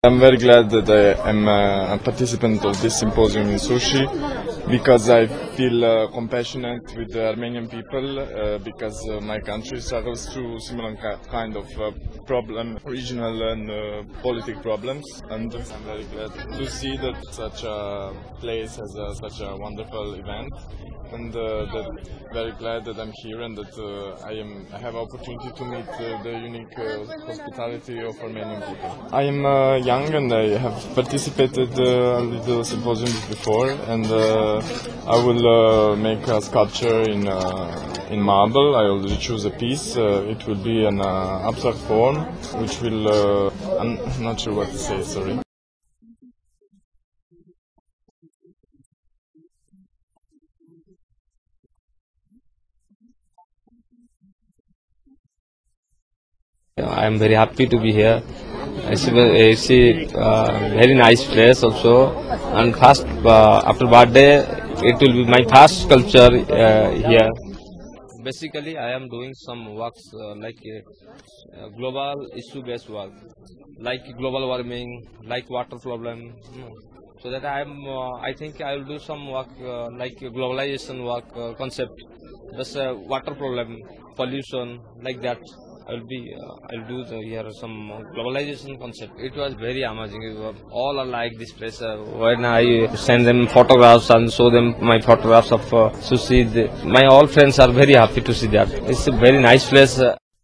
I'm very glad that I am a participant of this symposium in sushi because I feel compassionate with the Armenian people because my country struggles through similar kind of problem, regional and political problems, and I'm very glad to see that such a place has such a wonderful event. And very glad that I'm here and that I have opportunity to meet the unique hospitality of Armenian people. I am young and I have participated in the symposiums before, and I will make a sculpture in marble. I already choose a piece. It will be an abstract form, which will I'm not sure what to say. Sorry. I am very happy to be here. It's a very nice place also. And first, after birthday, it will be my first sculpture here. Basically, I am doing some works like global issue-based work, like global warming, like water problem. So that I think I will do some work like globalization work concept, just water problem, pollution, like that. I'll do here some globalization concept. It was very amazing. All are like this place. When I send them photographs and show them my photographs of sushi, my all friends are very happy to see that. It's a very nice place.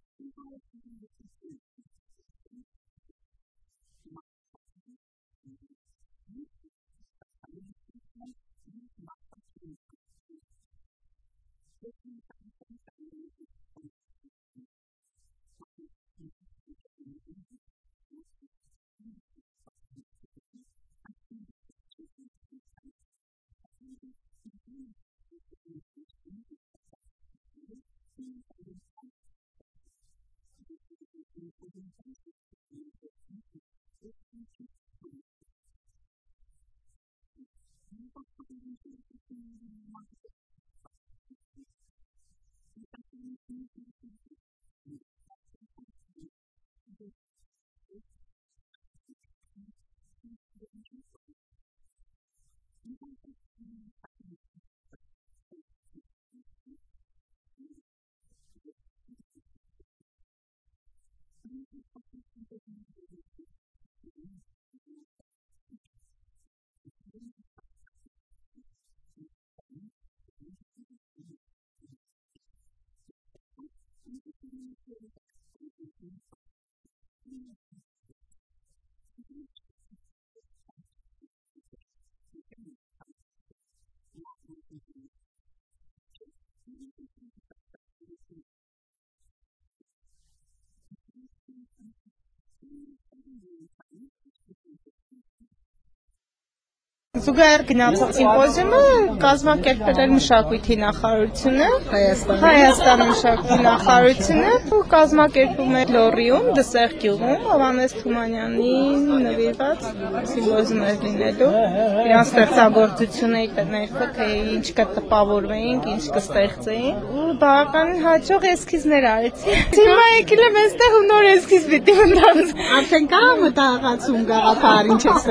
Զուգահեռ գնացող սիմպոզիումը կազմակերպել էր մշակույթի նախարարությունը, Հայաստանի մշակույթի նախարարությունը, ու կազմակերպում է Լոռիում, Դսեղ գյուղում, Հովհաննես Թումանյանի նվիրված սիմպոզիում էր լինելու։ Իրանց ստեղծագործությունը ներքո թե ինչ կտպավորվեինք, ինչ կստեղծեինք, ու բավականին հաջող էսքիզներ արեցի։ Հիմա եկել եմ այստեղ ու նոր էսքիզ պիտի մտած։ Արդեն կա մտահղացում գաղափար ինչ եք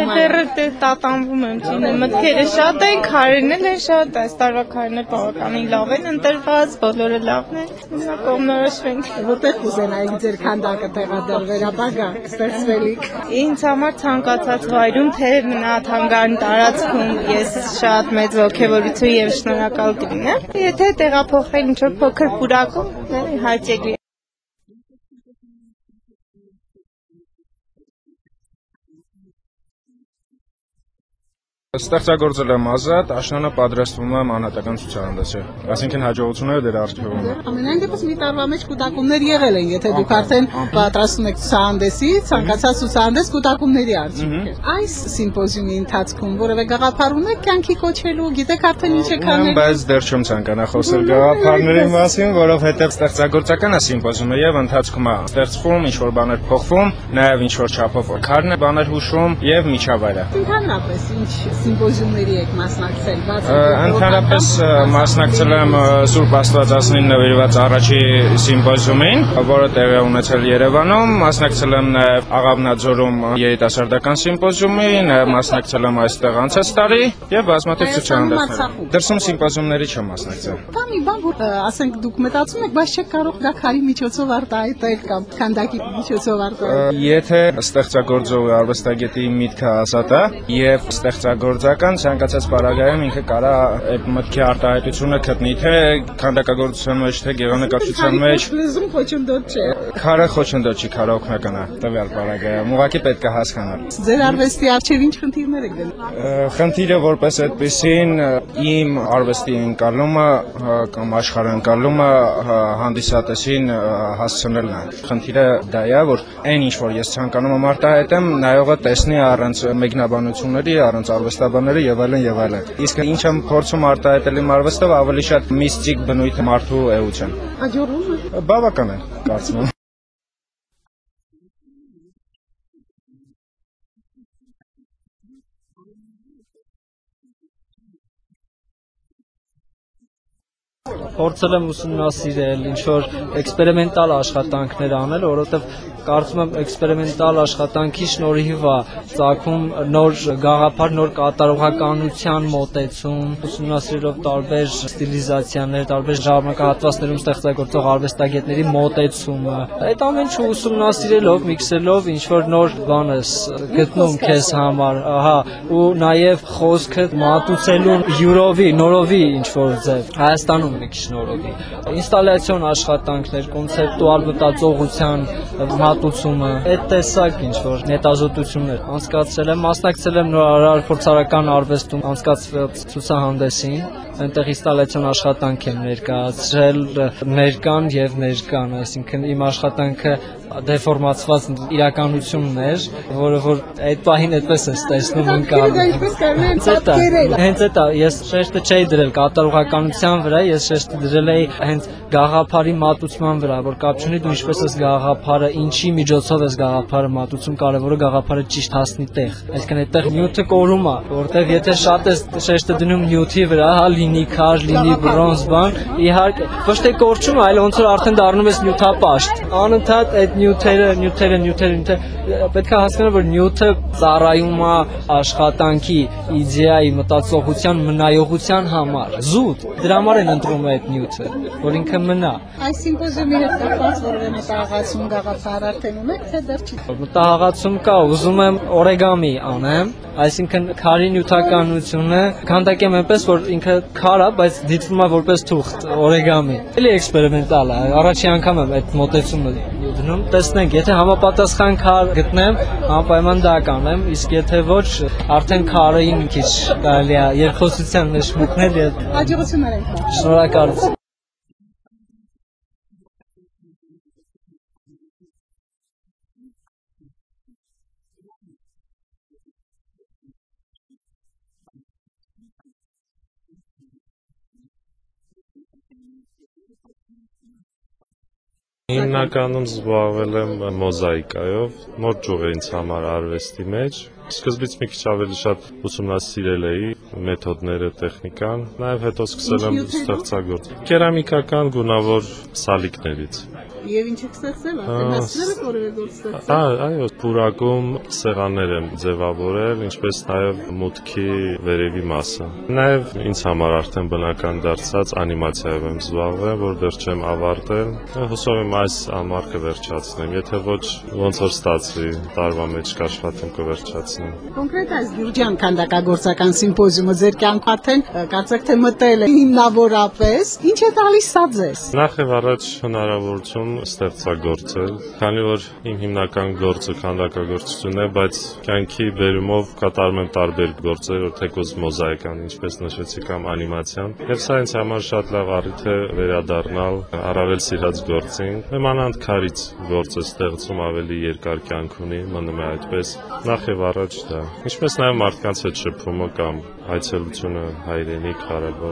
ստեղծել։ Մտքերը շատ են, քարերն են շատ, այս տարվա քարերն բավականին լավ են ընտրված, բոլորը լավն են, հիմա կողմնորոշվենք։ Որտեղ կուզենայիք ձեր քանդակը տեղադրվել, ապագա ստեղծվելիք։ Ինձ համար ցանկացած վայրում, թե մնա թանգարան տարածքում, ես շատ մեծ ողջավորություն եւ շնորհակալ կլինեմ։ Եթե տեղափոխվել ինչ-որ փոքր պուրակում, հաճելի։ Ստեղծագործել եմ ազատ, աշնանը պատրաստվում եմ անհատական ցուցահանդեսը, այսինքն հաջողությունները դեռ արդյունքում են։ Ամենայն դեպս մի տարվա մեջ կուտակումներ եղել են, եթե դուք արդեն պատրաստում եք ցուցահանդեսի, ցանկացած ցուցահանդես կուտակումների արդյունք է։ Այս սիմպոզիումի ընթացքում որևէ գաղափար ունեք կյանքի կոչելու, գիտեք արդեն ինչ եք անելու։ Բայց դեռ չեմ ցանկանա խոսել գաղափարների մասին, որովհետև ստեղծագործական է սիմպոզիումը եւ ընթացքում է ստեղծվում, ինչ որ բաներ փոխվում, նաեւ ինչ որ չափով քարն է բաներ հուշում եւ միջավայրը։ Ընդհանրապես ինչ սիմպոզիումների եք մասնակցել, Ընդհանրապես մասնակցել եմ Սուրբ Աստվածածնին նվիրված առաջի սիմպոզիումին, որը տեղի ունեցել Երևանում, մասնակցել եմ նաև Աղավնաձորում երիտասարդական սիմպոզիումին, մասնակցել եմ այստեղ անցած տարի եւ բազմաթիվ ցուցահանդեսներ։ Դրսում սիմպոզիումների չեմ մասնակցել։ Կա մի բան, որ ասենք դուք մտածում եք, բայց չեք կարող դա քարի միջոցով արտահայտել կամ քանդակի միջոցով արտահայտել։ Եթե ստեղծագործողը արվեստագետի միտքը ազատ է եւ ստեղծագործական ցանկացած պարագայում ինքը կարա այդ մտքի արտահայտությունը գտնի, թե քանդակագործության մեջ, թե գեղանկարչության մեջ։ Լեզուն խոչընդոտ չէ։ Քարը խոչընդոտ չի, քարը օգնական է տվյալ պարագայում։ Ուղղակի պետք է հասկանալ։ Ձեր արվեստի արժեվ ինչ խնդիրներ եք դնում։ Խնդիրը որպես այդպեսին իմ արվեստի ընկալումը կամ աշխարհի ընկալումը հանդիսատեսին հասցնելն է։ Խնդիրը դա է, որ այն ինչ որ ես ցանկանում եմ արտահայտեմ, նայողը տեսնի առանց մեկնաբանությունների, առանց արվեստաբանների եւ այլն եւ այլն։ Իսկ ինչ եմ փորձում արտահայտել իմ արվեստով, ավելի շատ միստիկ բնույթ մարդու էության։ Հաջողվում է։ Բավական է, կարծում եմ։ Փորձել եմ ուսումնասիրել, ինչ-որ էքսպերիմենտալ աշխատանքներ անել, որովհետև կարծում եմ էքսպերիմենտալ աշխատանքի շնորհիվ է ծագում նոր գաղափար, նոր կատարողականության մոտեցում, ուսումնասիրելով տարբեր ստիլիզացիաներ, տարբեր ժամանակահատվածներում ստեղծագործող արվեստագետների մոտեցումը։ Այդ ամեն ինչը ուսումնասիրելով, միքսելով ինչ-որ նոր բան ես գտնում քեզ համար, ահա, ու նաև խոսքը մատուցելու յուրովի, նորովի ինչ-որ ձև։ Հայաստանում մի քիչ նորովի։ Ինստալյացիոն աշխատանքներ, կոնցեպտուալ մտածողության մատուցումը, այդ տեսակ ինչ-որ հետազոտություններ անցկացրել եմ, մասնակցել եմ նորարար փորձարարական արվեստում անցկացված ցուցահանդեսին, այնտեղ ինստալյացիոն աշխատանք եմ ներկայացրել ներկան եւ ներկան, այսինքն իմ աշխատանքը դեֆորմացված իրականությունն էր, որը որ այդ պահին այդպես է տեսնում ընկալում։ Հենց այդ ես շեշտը չէի դրել կատարողականության վրա, ես շեշտը դրել էի հենց գաղափարի մատուցման վրա, որ կապ չունի դու ինչպես ես գաղափարը, ինչի միջոցով ես գաղափարը մատուցում, կարևորը գաղափարը ճիշտ հասնի տեղ։ Այսինքն այդտեղ նյութը կորում է, որտեղ եթե շատ ես շեշտը դնում նյութի վրա, հա, լինի քար, լինի բրոնզ բան, իհարկե ոչ թե կորչում, այլ ոնց որ արդեն դառնում ես նյութապաշտ։ Անընդհատ այդ նյութերը պետք է հասկանալ, որ նյութը ծառայում է աշխատանքի, իդեայի, մտածողության, մնայողության համար։ Զուտ, դրա համար են ընտրում այդ նյութը, որ ինքը մնա։ Այս սիմպոզիումի հետ կապված որևէ մտահղացում գաղափար արդեն ունեք, թե դեռ չի։ Մտահղացում կա, ուզում եմ օրեգամի անեմ, այսինքն քարի նյութականությունը քանդակեմ այնպես, որ ինքը քար է, բայց դիտվում է որպես թուղթ, օրեգամի։ Էլի էքսպերիմենտալ է, առաջի անգամ եմ այդ մոտեցումը դնում, տեսնենք, եթե համապատասխան քար գտնեմ, անպայման դա կանեմ, իսկ եթե ոչ, արդեն քարին մի քիչ կարելի է երկխոսության մեջ մտնել եւ Հաջողություններ եք։ Շնորհակալություն։ Հիմնականում զբաղվել եմ մոզաիկայով, նոր ճյուղ է ինձ համար արվեստի մեջ։ Սկզբից մի քիչ ավելի շատ ուսումնասիրել էի մեթոդները, տեխնիկան, նաև հետո սկսել եմ ստեղծագործել կերամիկական գունավոր սալիկներից։ Եվ ինչ եք ստեղծել, արդեն հասցրել եք որևէ գործ ստեղծել։ Այո, պուրակում սեղաններ եմ ձևավորել, ինչպես նաև մուտքի վերևի մասը։ Նաև ինձ համար արդեն բնական դարձած անիմացիայով եմ զբաղվել, որ դեռ չեմ ավարտել։ Հուսով եմ այս ամառը վերջացնեմ, եթե ոչ ոնց որ ստացվի, տարվա մեջ կաշխատեմ կվերջացնեմ։ Կոնկրետ այս Գյուրջյան քանդակագործական սիմպոզիումը ձեր կյանքում արդեն կարծեք թե մտել է հիմնավորապես, ինչ է տալիս սա ձեզ։ Նախ եւ առաջ հնարավորություն ստեղծագործել, քանի որ իմ հիմնական գործը քանդակագործությունն է, բայց կյանքի բերումով կատարում եմ տարբեր գործեր, թեկուզ մոզաիկան, ինչպես նշեցի, կամ անիմացիան։ Եվ սա ինձ համար շատ լավ առիթ է վերադառնալ առավել սիրած գործին։ Նմանանդ քարից գործը ստեղծում ավելի երկար կյանք ունի, մնում է այդպես։ Նախ եւ առաջ դա։ Ինչպես նաև մարդկանց հետ շփումը կամ այցելությունը հայրենիք, հարևան։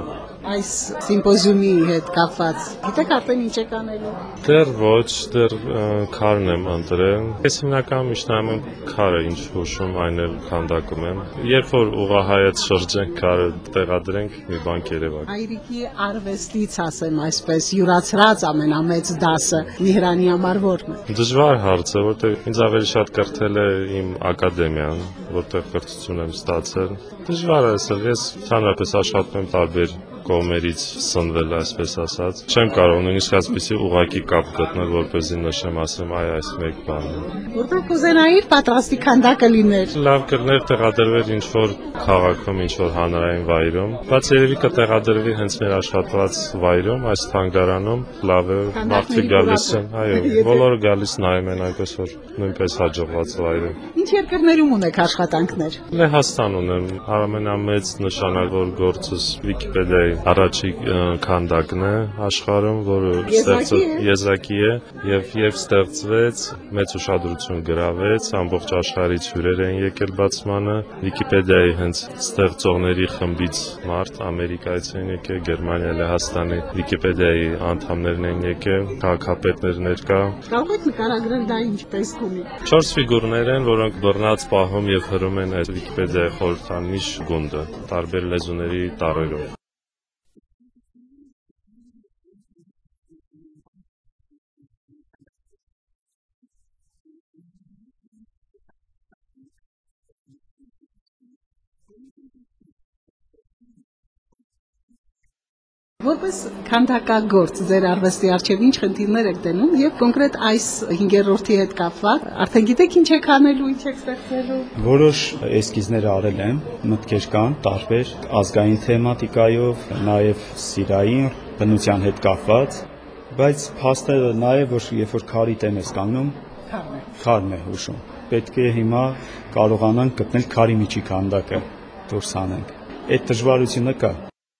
Այս սիմպոզիումի հետ կապված գիտեք արդեն ինչ եք անելու։ Դեռ ոչ, դեռ քարն եմ ընտրել։ Ես հիմնականում միշտ նայում եմ քարը, ինչ հուշում այն էլ քանդակում եմ։ Երբ որ ուղղահայաց շրջենք քարը տեղադրենք, մի բան կերևա։ Հայրիկի արվեստից ասեմ այսպես յուրացրած ամենամեծ դասը Միհրանի համար ո՞րն է։ Դժվար հարց է, որտեղ ինձ ավելի շատ կրթել է իմ ակադեմիան, որտեղ կրթություն եմ ստացել։ Դժվար է ասել, ես ցանրապես աշխատում եմ տարբեր կողմերից սնվել, այսպես ասած։ Չեմ կարող նույնիսկ այսպիսի ուղղակի կապ գտնել, որպեսզի նշեմ, ասեմ, այ այս մեկ բանն է։ Որտեղ կուզենայիր պատրաստի քանդակը լիներ։ Լավ կլներ տեղադրվել ինչ-որ քաղաքում, ինչ-որ հանրային վայրում, բայց երևի կտեղադրվի հենց մեր աշխատված վայրում, այս թանգարանում, լավ է, մարդիկ գալիս են, այո, բոլորը գալիս նայում են, այնպես որ նույնպես հաջողված վայր է։ Ինչ երկրներում ունեք աշխատանքներ։ Լեհաստան ունեմ, ամենամեծ նշանավոր գործս Վիկիպեդիայի առաջի քանդակն է աշխարհում, որը եզակի է եւ ստեղծվեց, մեծ ուշադրություն գրավեց, ամբողջ աշխարհից հյուրեր են եկել բացմանը, Վիկիպեդիայի հենց ստեղծողների խմբից մարդ Ամերիկայից են եկել, Գերմանիա, Լեհաստանի Վիկիպեդիայի անդամներն են եկել, քաղաքապետներ ներկա։ Կարող եք նկարագրել դա ինչպես գունի։ 4 ֆիգուրներ են, որոնք բռնած պահում եւ հրում են այդ Վիկիպեդիայի խորհրդանիշ գունդը, տարբեր լեզուների տառերով։ Որպես քանդակագործ ձեր արվեստի արչև ինչ խնդիրներ եք դնում եւ կոնկրետ այս 5-րդի հետ կապված արդեն գիտեք ինչ եք անելու, ինչ եք ստեղծելու։ Որոշ էսքիզներ արել եմ, մտքեր կան տարբեր ազգային թեմատիկայով, նաեւ սիրային բնության հետ կապված, բայց փաստը նա է, որ երբ որ քարի տեմ ես կանգնում, քարն է հուշում։ Պետք է հիմա կարողանանք գտնել քարի միջի քանդակը, դուրս անենք։ Այդ դժվարությունը կա։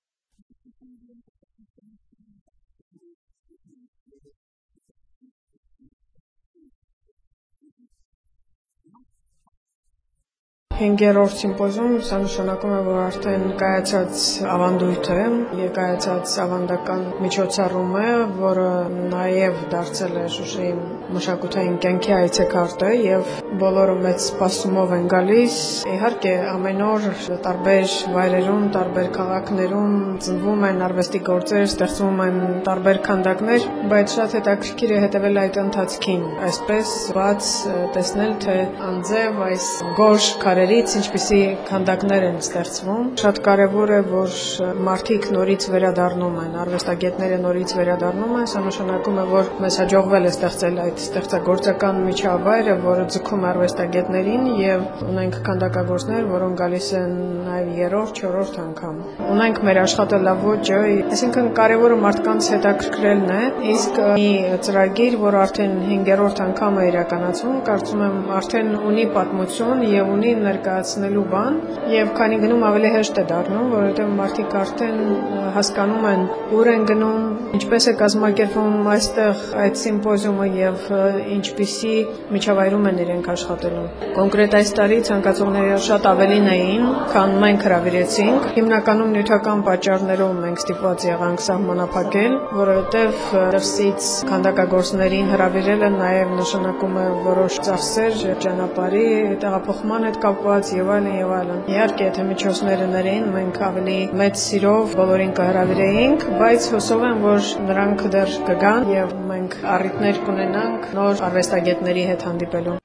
Հինգերորդ սիմպոզիում սա նշանակում է, որ արդեն կայացած ավանդույթ է, կայացած ավանդական միջոցառում է, որը նաև դարձել է Շուշիի մշակութային կյանքի այցեքարտը եւ բոլորը մեծ սպասումով են գալիս։ Իհարկե ամեն օր տարբեր վայրերում, տարբեր քաղաքներում ծնվում են արվեստի գործեր, ստեղծվում են տարբեր քանդակներ, բայց շատ հետաքրքիր է հետևել այդ ընթացքին, այսպես բաց տեսնել, թե անձև այս գորշ քարերից ինչպիսի քանդակներ են ստեղծվում։ Շատ կարևոր է, որ մարդիկ նորից վերադառնում են, արվեստագետները նորից վերադառնում են, սա նշանակում է, որ մեզ հաջողվել է ստեղծել այդ ստեղծագործական միջավայրը, որը ձգում է արվեստագետներին եւ ունենք քանդակագործներ, որոնք գալիս են նաեւ 3-րդ, 4-րդ անգամ։ Ունենք մեր աշխատելավոճը, այսինքն կարևորը մարդկանց հետաքրքրելն է, իսկ մի ծրագիր, որ արդեն 5-րդ անգամ է իրականացվում, կարծում եմ արդեն ունի պատմություն եւ ունի ներկայացնելու բան եւ քանի գնում ավելի հեշտ է դառնում, որովհետեւ մարդիկ արդեն հասկանում են ուր են գնում, ինչպես է կազմակերպվում այստեղ այդ սիմպոզիումը եւ ինչպիսի միջավայրում են իրենք աշխատելու։ Կոնկրետ այս տարի ցանկացողները շատ ավելին էին, քան մենք հրավիրեցինք։ Հիմնականում նյութական պատճառներով մենք ստիպված եղանք սահմանափակել, որովհետեւ դրսից քանդակագործներին հրավիրելը նաեւ նշանակում է որոշ ծախսեր, ճանապարհի, տեղափոխման հետ կապված եւ այլն եւ այլն։ Իհարկե, եթե միջոցները ներեն, մենք ավելի մեծ սիրով բոլորին կհրավիրեինք, բայց հուսով եմ, որ նրանք դեռ կգան եւ մենք առիթներ կունենանք նոր արվեստագետների հետ հանդիպելու։